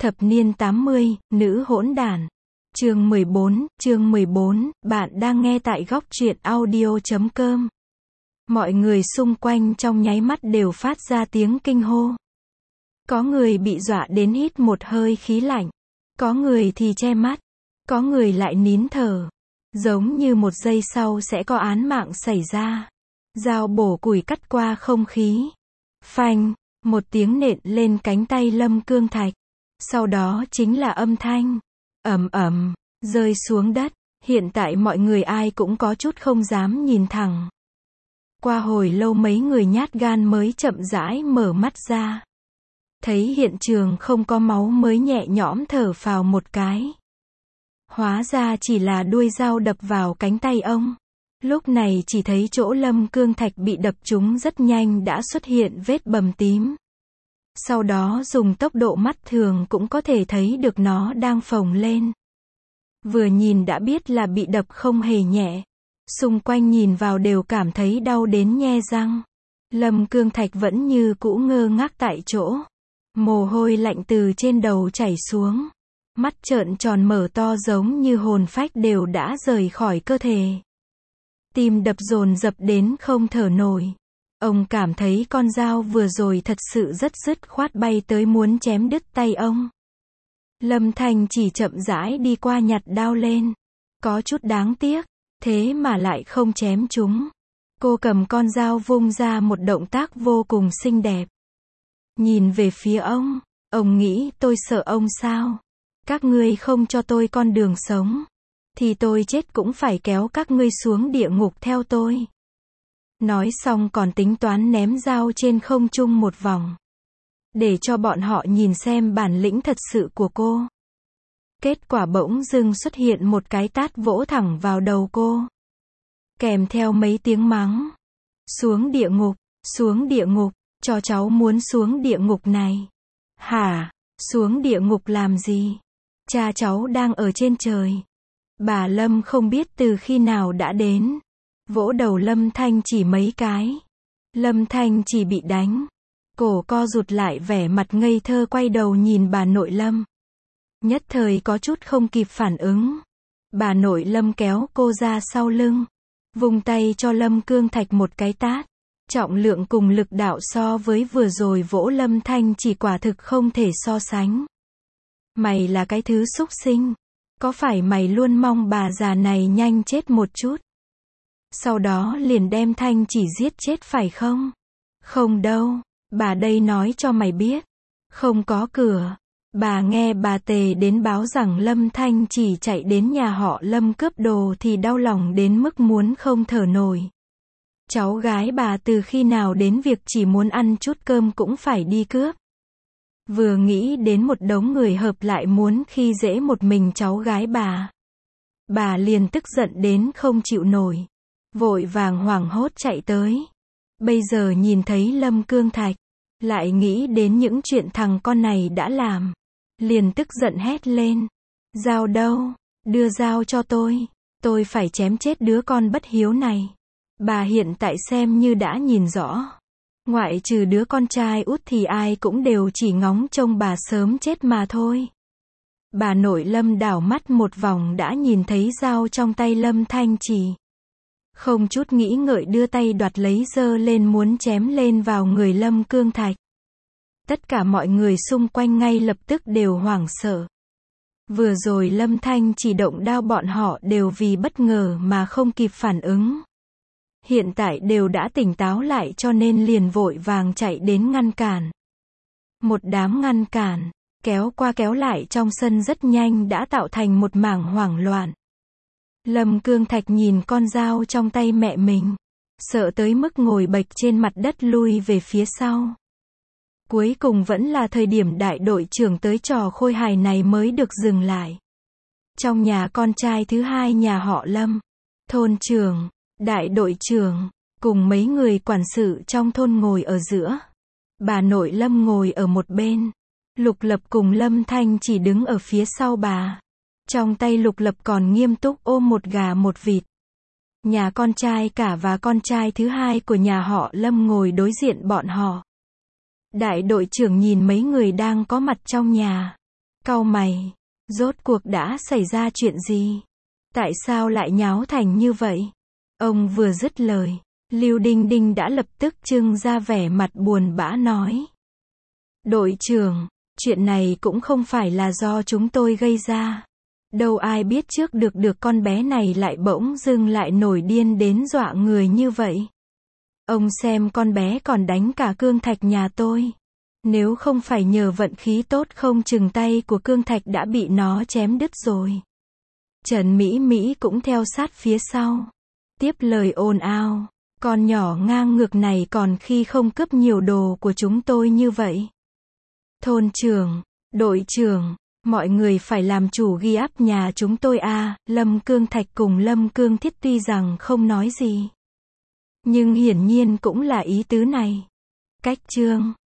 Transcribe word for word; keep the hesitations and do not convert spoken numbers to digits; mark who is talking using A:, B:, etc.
A: Thập niên tám mươi, nữ hỗn đản. Chương mười bốn, chương mười bốn, bạn đang nghe tại góc truyện audio chấm com. Mọi người xung quanh trong nháy mắt đều phát ra tiếng kinh hô. Có người bị dọa đến hít một hơi khí lạnh. Có người thì che mắt. Có người lại nín thở. Giống như một giây sau sẽ có án mạng xảy ra. Dao bổ củi cắt qua không khí. Phanh, một tiếng nện lên cánh tay Lâm Cương Thạch. Sau đó chính là âm thanh ầm ầm rơi xuống đất. Hiện tại mọi người ai cũng có chút không dám nhìn thẳng. Qua hồi lâu mấy người nhát gan mới chậm rãi mở mắt ra. Thấy hiện trường không có máu mới nhẹ nhõm thở phào một cái. Hóa ra chỉ là đuôi dao đập vào cánh tay ông. Lúc này chỉ thấy chỗ Lâm Cương Thạch bị đập trúng rất nhanh đã xuất hiện vết bầm tím. Sau đó dùng tốc độ mắt thường cũng có thể thấy được nó đang phồng lên. Vừa nhìn đã biết là bị đập không hề nhẹ. Xung quanh nhìn vào đều cảm thấy đau đến nhe răng. Lâm Cương Thạch vẫn như cũ ngơ ngác tại chỗ. Mồ hôi lạnh từ trên đầu chảy xuống. Mắt trợn tròn mở to giống như hồn phách đều đã rời khỏi cơ thể. Tim đập dồn dập đến không thở nổi. Ông cảm thấy con dao vừa rồi thật sự rất dứt khoát bay tới muốn chém đứt tay ông. Lâm Thanh chỉ chậm rãi đi qua nhặt đao lên. Có chút đáng tiếc, thế mà lại không chém chúng. Cô cầm con dao vung ra một động tác vô cùng xinh đẹp. Nhìn về phía ông, ông nghĩ tôi sợ ông sao? Các ngươi không cho tôi con đường sống, thì tôi chết cũng phải kéo các ngươi xuống địa ngục theo tôi. Nói xong còn tính toán ném dao trên không trung một vòng. Để cho bọn họ nhìn xem bản lĩnh thật sự của cô. Kết quả bỗng dưng xuất hiện một cái tát vỗ thẳng vào đầu cô. Kèm theo mấy tiếng mắng. Xuống địa ngục, xuống địa ngục, cho cháu muốn xuống địa ngục này. Hả, xuống địa ngục làm gì? Cha cháu đang ở trên trời. Bà Lâm không biết từ khi nào đã đến. Vỗ đầu Lâm Thanh chỉ mấy cái. Lâm Thanh chỉ bị đánh. Cổ co rụt lại vẻ mặt ngây thơ quay đầu nhìn bà nội Lâm. Nhất thời có chút không kịp phản ứng. Bà nội Lâm kéo cô ra sau lưng. Vung tay cho Lâm Cương Thạch một cái tát. Trọng lượng cùng lực đạo so với vừa rồi vỗ Lâm Thanh chỉ quả thực không thể so sánh. Mày là cái thứ xúc sinh. Có phải mày luôn mong bà già này nhanh chết một chút? Sau đó liền đem Thanh chỉ giết chết phải không? Không đâu, bà đây nói cho mày biết. Không có cửa. Bà nghe bà Tề đến báo rằng Lâm Thanh chỉ chạy đến nhà họ Lâm cướp đồ thì đau lòng đến mức muốn không thở nổi. Cháu gái bà từ khi nào đến việc chỉ muốn ăn chút cơm cũng phải đi cướp. Vừa nghĩ đến một đống người hợp lại muốn khi dễ một mình cháu gái bà. Bà liền tức giận đến không chịu nổi. Vội vàng hoảng hốt chạy tới. Bây giờ nhìn thấy Lâm Cương Thạch. Lại nghĩ đến những chuyện thằng con này đã làm. Liền tức giận hét lên. Dao đâu? Đưa dao cho tôi. Tôi phải chém chết đứa con bất hiếu này. Bà hiện tại xem như đã nhìn rõ. Ngoại trừ đứa con trai út thì ai cũng đều chỉ ngóng trông bà sớm chết mà thôi. Bà nội Lâm đảo mắt một vòng đã nhìn thấy dao trong tay Lâm Thanh chỉ. Không chút nghĩ ngợi đưa tay đoạt lấy giơ lên muốn chém lên vào người Lâm Cương Thạch. Tất cả mọi người xung quanh ngay lập tức đều hoảng sợ. Vừa rồi Lâm Thanh chỉ động đao bọn họ đều vì bất ngờ mà không kịp phản ứng. Hiện tại đều đã tỉnh táo lại cho nên liền vội vàng chạy đến ngăn cản. Một đám ngăn cản, kéo qua kéo lại trong sân rất nhanh đã tạo thành một mảng hoảng loạn. Lâm Cương Thạch nhìn con dao trong tay mẹ mình. Sợ tới mức ngồi bệt trên mặt đất lui về phía sau. Cuối cùng vẫn là thời điểm đại đội trưởng tới trò khôi hài này mới được dừng lại. Trong nhà con trai thứ hai nhà họ Lâm, thôn trưởng, đại đội trưởng, cùng mấy người quản sự trong thôn ngồi ở giữa. Bà nội Lâm ngồi ở một bên. Lục Lập cùng Lâm Thanh chỉ đứng ở phía sau bà. Trong tay Lục Lập còn nghiêm túc ôm một gà một vịt. Nhà con trai cả và con trai thứ hai của nhà họ Lâm ngồi đối diện bọn họ. Đại đội trưởng nhìn mấy người đang có mặt trong nhà. Cau mày. Rốt cuộc đã xảy ra chuyện gì? Tại sao lại nháo thành như vậy? Ông vừa dứt lời, Lưu Đinh Đinh đã lập tức trưng ra vẻ mặt buồn bã nói. Đội trưởng, chuyện này cũng không phải là do chúng tôi gây ra. Đâu ai biết trước được được con bé này lại bỗng dưng lại nổi điên đến dọa người như vậy. Ông xem con bé còn đánh cả Cương Thạch nhà tôi. Nếu không phải nhờ vận khí tốt không chừng tay của Cương Thạch đã bị nó chém đứt rồi. Trần Mỹ Mỹ cũng theo sát phía sau. Tiếp lời ồn ào. Con nhỏ ngang ngược này còn khi không cướp nhiều đồ của chúng tôi như vậy. Thôn trưởng, đội trưởng, mọi người phải làm chủ ghi áp nhà chúng tôi à, Lâm Cương Thạch cùng Lâm Cương Thiết tuy rằng không nói gì. Nhưng hiển nhiên cũng là ý tứ này. Cách chương